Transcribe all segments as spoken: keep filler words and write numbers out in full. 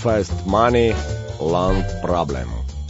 Fast money, long problem.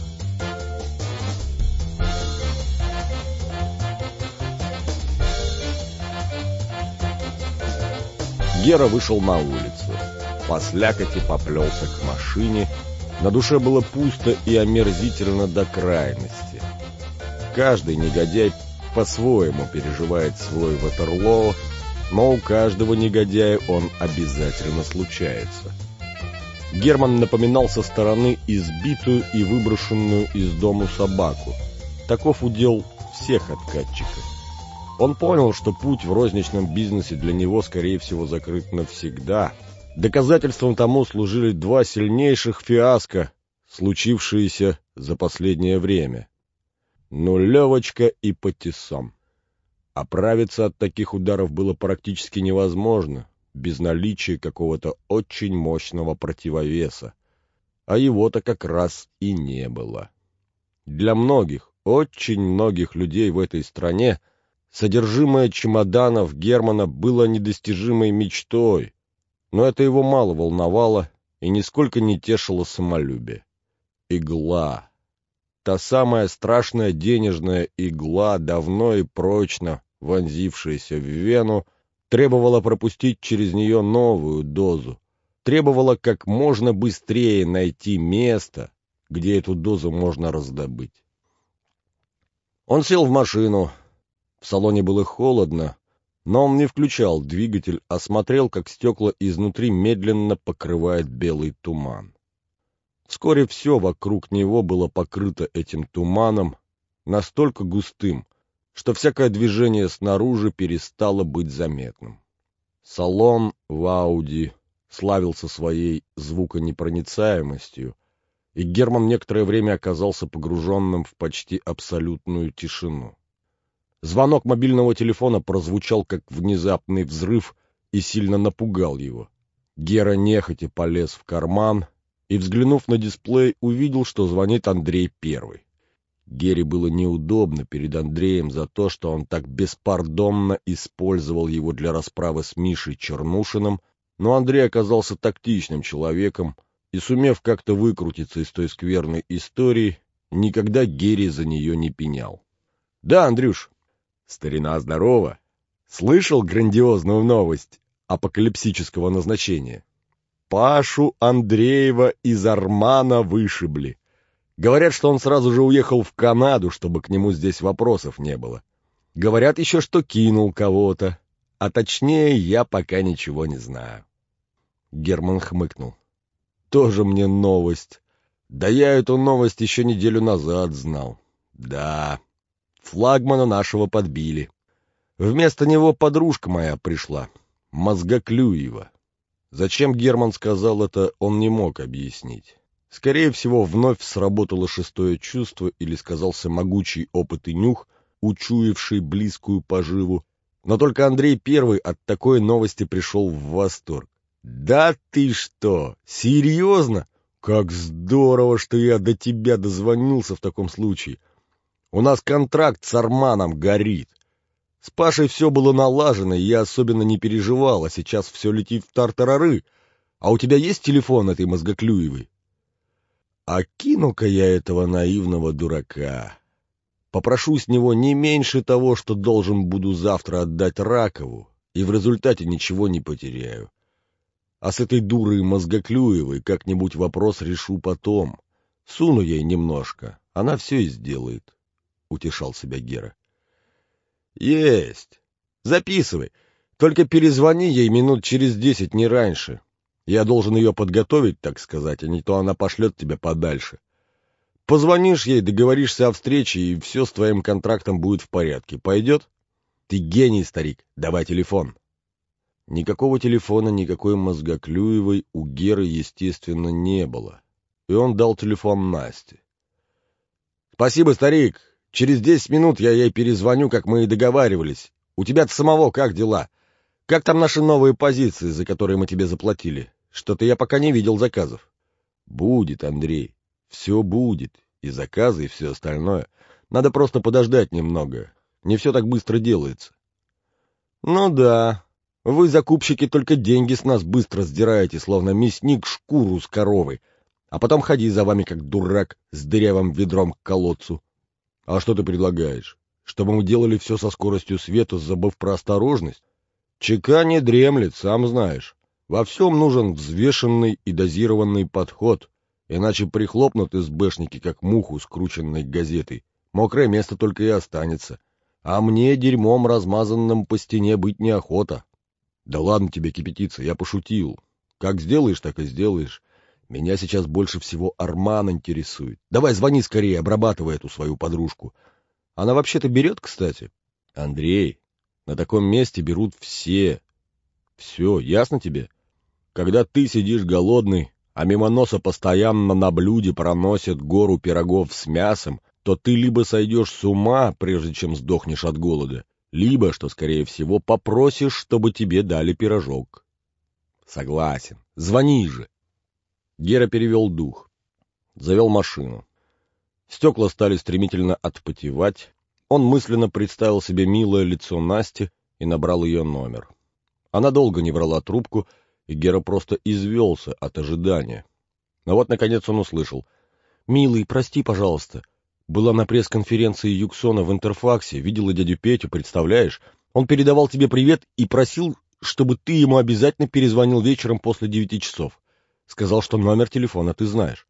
Гера вышел на улицу. По слякоти поплелся к машине. На душе было пусто и омерзительно до крайности. Каждый негодяй по-своему переживает свой Ватерлоо, но у каждого негодяя он обязательно случается. Герман напоминал со стороны избитую и выброшенную из дому собаку. Таков удел всех откатчиков. Он понял, что путь в розничном бизнесе для него, скорее всего, закрыт навсегда. Доказательством тому служили два сильнейших фиаско, случившиеся за последнее время. Нулевочка и Патиссон. Оправиться от таких ударов было практически невозможно, без наличия какого-то очень мощного противовеса. А его-то как раз и не было. Для многих, очень многих людей в этой стране содержимое чемоданов Германа было недостижимой мечтой, но это его мало волновало и нисколько не тешило самолюбие. Игла. Та самая страшная денежная игла, давно и прочно вонзившаяся в вену, требовала пропустить через нее новую дозу, требовала как можно быстрее найти место, где эту дозу можно раздобыть. Он сел в машину. В салоне было холодно, но он не включал двигатель, а смотрел, как стекла изнутри медленно покрывает белый туман. Вскоре все вокруг него было покрыто этим туманом, настолько густым, что всякое движение снаружи перестало быть заметным. Салон в Ауди славился своей звуконепроницаемостью, и Герман некоторое время оказался погруженным в почти абсолютную тишину. Звонок мобильного телефона прозвучал как внезапный взрыв и сильно напугал его. Гера нехотя полез в карман и, взглянув на дисплей, увидел, что звонит Андрей Первый. Гере было неудобно перед Андреем за то, что он так беспардонно использовал его для расправы с Мишей Чернушиным, но Андрей оказался тактичным человеком и, сумев как-то выкрутиться из той скверной истории, никогда Гере за нее не пенял. — Да, Андрюш. — Старина, здорово. Слышал грандиозную новость апокалипсического назначения? Пашу Андреева из Армана вышибли. Говорят, что он сразу же уехал в Канаду, чтобы к нему здесь вопросов не было. Говорят еще, что кинул кого-то. А точнее, я пока ничего не знаю. Герман хмыкнул. Тоже мне новость. Да я эту новость еще неделю назад знал. Да, флагмана нашего подбили. Вместо него подружка моя пришла, Мозгоклюева. Зачем Герман сказал это, он не мог объяснить. Скорее всего, вновь сработало шестое чувство или сказался могучий опыт и нюх, учуявший близкую поживу. Но только Андрей Первый от такой новости пришел в восторг. «Да ты что? Серьезно? Как здорово, что я до тебя дозвонился в таком случае. У нас контракт с Арманом горит. С Пашей все было налажено, и я особенно не переживал, а сейчас все летит в тартарары. А у тебя есть телефон этой Мозгоклюевой?» «А кину-ка я этого наивного дурака. Попрошу с него не меньше того, что должен буду завтра отдать Ракову, и в результате ничего не потеряю. А с этой дурой Мозгоклюевой как-нибудь вопрос решу потом. Суну ей немножко, она все и сделает», — утешал себя Гера. «Есть. Записывай. Только перезвони ей минут через десять, не раньше. Я должен ее подготовить, так сказать, а не то она пошлет тебя подальше. Позвонишь ей, договоришься о встрече, и все с твоим контрактом будет в порядке. Пойдет? Ты гений, старик. Давай телефон». Никакого телефона, никакой Мозгоклюевой у Геры, естественно, не было. И он дал телефон Насте. «Спасибо, старик. Через десять минут я ей перезвоню, как мы и договаривались. У тебя-то самого как дела? Как там наши новые позиции, за которые мы тебе заплатили? Что-то я пока не видел заказов». «Будет, Андрей. Все будет. И заказы, и все остальное. Надо просто подождать немного. Не все так быстро делается». «Ну да. Вы, закупщики, только деньги с нас быстро сдираете, словно мясник шкуру с коровы, а потом ходи за вами, как дурак, с дырявым ведром к колодцу. А что ты предлагаешь? Чтобы мы делали все со скоростью света, забыв про осторожность? ЧК не дремлет, сам знаешь. Во всем нужен взвешенный и дозированный подход, иначе прихлопнут СБшники, как муху, скрученной газетой. Мокрое место только и останется. А мне дерьмом, размазанным по стене, быть неохота. Да ладно тебе кипятиться, я пошутил. Как сделаешь, так и сделаешь. Меня сейчас больше всего Арман интересует. Давай звони скорее, обрабатывай эту свою подружку. Она вообще-то берет, кстати. Андрей, на таком месте берут все. Все, ясно тебе? Когда ты сидишь голодный, а мимо носа постоянно на блюде проносят гору пирогов с мясом, то ты либо сойдешь с ума, прежде чем сдохнешь от голода, либо, что скорее всего, попросишь, чтобы тебе дали пирожок. Согласен. Звони же. Гера перевел дух. Завел машину. Стекла стали стремительно отпотевать. Он мысленно представил себе милое лицо Насти и набрал ее номер. Она долго не брала трубку, и Гера просто извелся от ожидания. Но вот, наконец, он услышал. «Милый, прости, пожалуйста. Была на пресс-конференции Юксона в Интерфаксе, видела дядю Петю, представляешь? Он передавал тебе привет и просил, чтобы ты ему обязательно перезвонил вечером после девяти часов. Сказал, что номер телефона ты знаешь».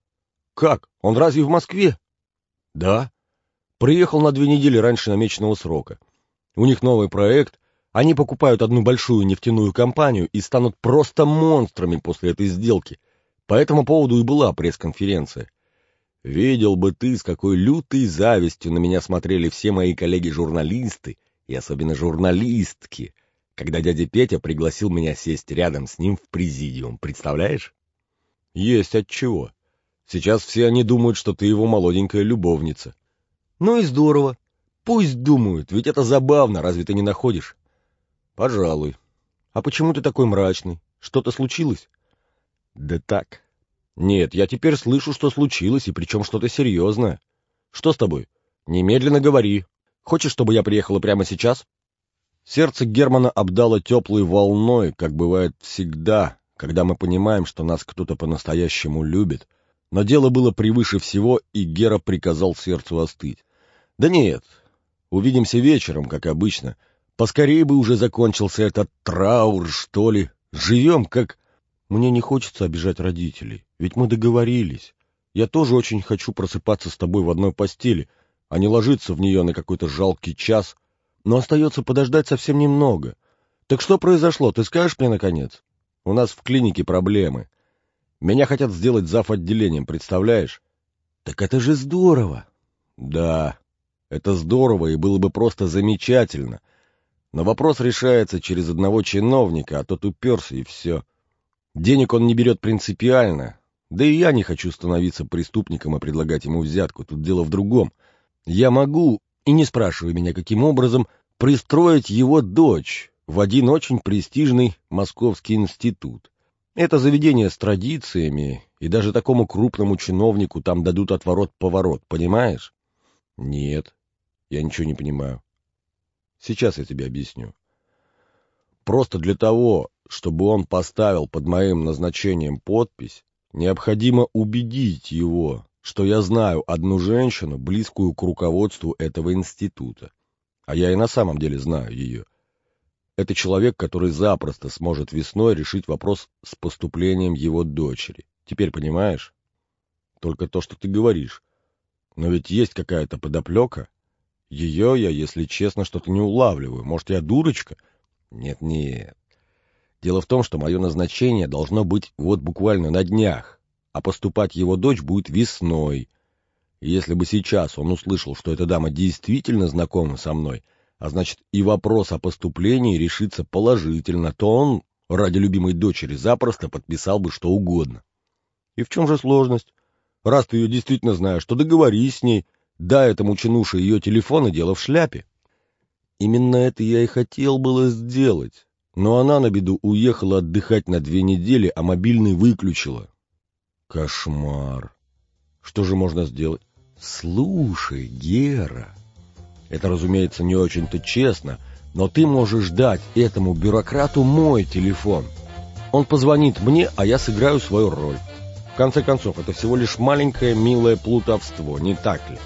«Как? Он разве в Москве?» «Да. Приехал на две недели раньше намеченного срока. У них новый проект. Они покупают одну большую нефтяную компанию и станут просто монстрами после этой сделки. По этому поводу и была пресс-конференция. Видел бы ты, с какой лютой завистью на меня смотрели все мои коллеги-журналисты, и особенно журналистки, когда дядя Петя пригласил меня сесть рядом с ним в президиум, представляешь? Есть отчего. Сейчас все они думают, что ты его молоденькая любовница. Ну и здорово. Пусть думают, ведь это забавно, разве ты не находишь? Пожалуй. А почему ты такой мрачный? Что-то случилось? Да так. Нет, я теперь слышу, что случилось, и причем что-то серьезное. Что с тобой? Немедленно говори. Хочешь, чтобы я приехала прямо сейчас? Сердце Германа обдало теплой волной, как бывает всегда, когда мы понимаем, что нас кто-то по-настоящему любит. Но дело было превыше всего, и Гера приказал сердцу остыть. Да нет, увидимся вечером, как обычно. Поскорее бы уже закончился этот траур, что ли. Живем, как... Мне не хочется обижать родителей, ведь мы договорились. Я тоже очень хочу просыпаться с тобой в одной постели, а не ложиться в нее на какой-то жалкий час. Но остается подождать совсем немного. Так что произошло, ты скажешь мне, наконец? У нас в клинике проблемы. Меня хотят сделать зав. Отделением, представляешь? Так это же здорово. Да, это здорово и было бы просто замечательно. Но вопрос решается через одного чиновника, а тот уперся и все. Денег он не берет принципиально. Да и я не хочу становиться преступником и предлагать ему взятку. Тут дело в другом. Я могу, и не спрашивай меня, каким образом, пристроить его дочь в один очень престижный московский институт. Это заведение с традициями, и даже такому крупному чиновнику там дадут отворот-поворот, понимаешь? Нет, я ничего не понимаю. Сейчас я тебе объясню. Просто для того, чтобы он поставил под моим назначением подпись, необходимо убедить его, что я знаю одну женщину, близкую к руководству этого института. А я и на самом деле знаю ее. Это человек, который запросто сможет весной решить вопрос с поступлением его дочери. Теперь понимаешь? Только то, что ты говоришь. Но ведь есть какая-то подоплека. Ее я, если честно, что-то не улавливаю. Может, я дурочка? Нет-нет. Дело в том, что мое назначение должно быть вот буквально на днях, а поступать его дочь будет весной. И если бы сейчас он услышал, что эта дама действительно знакома со мной, а значит и вопрос о поступлении решится положительно, то он ради любимой дочери запросто подписал бы что угодно. И в чем же сложность? Раз ты ее действительно знаешь, то договорись с ней, дай этому чинуше ее телефон и дело в шляпе. Именно это я и хотел было сделать. Но она на беду уехала отдыхать на две недели, а мобильный выключила. Кошмар. Что же можно сделать? Слушай, Гера, это, разумеется, не очень-то честно, Но ты можешь дать этому бюрократу мой телефон. Он позвонит мне, а я сыграю свою роль. В конце концов, это всего лишь маленькое милое плутовство, не так ли?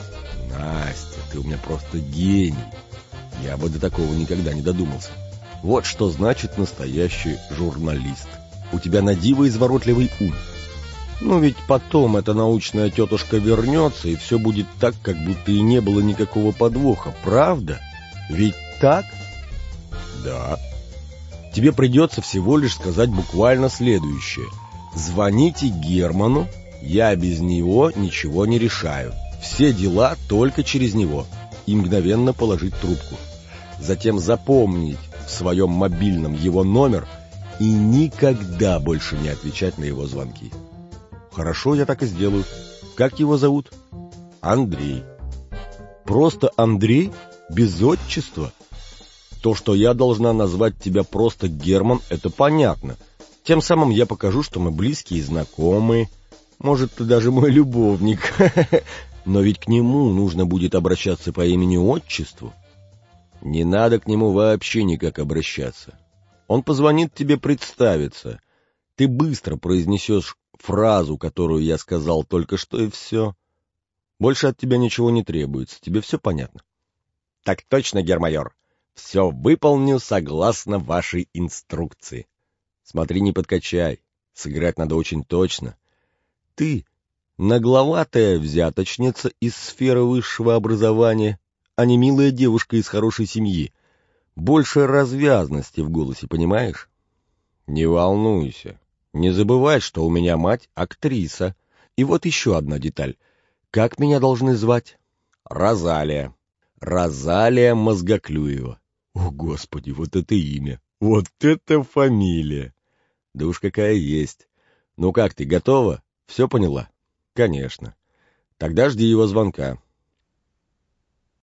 Настя, ты у меня просто гений. Я бы до такого никогда не додумался. Вот что значит настоящий журналист. У тебя на диво изворотливый ум. Ну ведь потом эта научная тетушка вернется, и все будет так, как будто и не было никакого подвоха. Правда? Ведь так? Да. Тебе придется всего лишь сказать буквально следующее. Звоните Герману, я без него ничего не решаю. Все дела только через него. И мгновенно положить трубку. Затем запомнить в своем мобильном его номер и никогда больше не отвечать на его звонки. Хорошо, я так и сделаю. Как его зовут? Андрей. Просто Андрей? Без отчества? То, что я должна назвать тебя просто Герман, это понятно. Тем самым я покажу, что мы близкие и знакомые. Может, ты даже мой любовник. Но ведь к нему нужно будет обращаться по имени-отчеству. Не надо к нему вообще никак обращаться. Он позвонит тебе представиться. Ты быстро произнесешь фразу, которую я сказал только что, и все. Больше от тебя ничего не требуется. Тебе все понятно? Так точно, гермайор. Все выполню согласно вашей инструкции. Смотри, не подкачай. Сыграть надо очень точно. Ты нагловатая взяточница из сферы высшего образования, а не милая девушка из хорошей семьи. Больше развязности в голосе, понимаешь? Не волнуйся. Не забывай, что у меня мать актриса. И вот еще одна деталь. Как меня должны звать? Розалия. Розалия Мозгоклюева. О, Господи, вот это имя! Вот это фамилия! Да уж какая есть. Ну как ты, готова? Все поняла? Конечно. Тогда жди его звонка.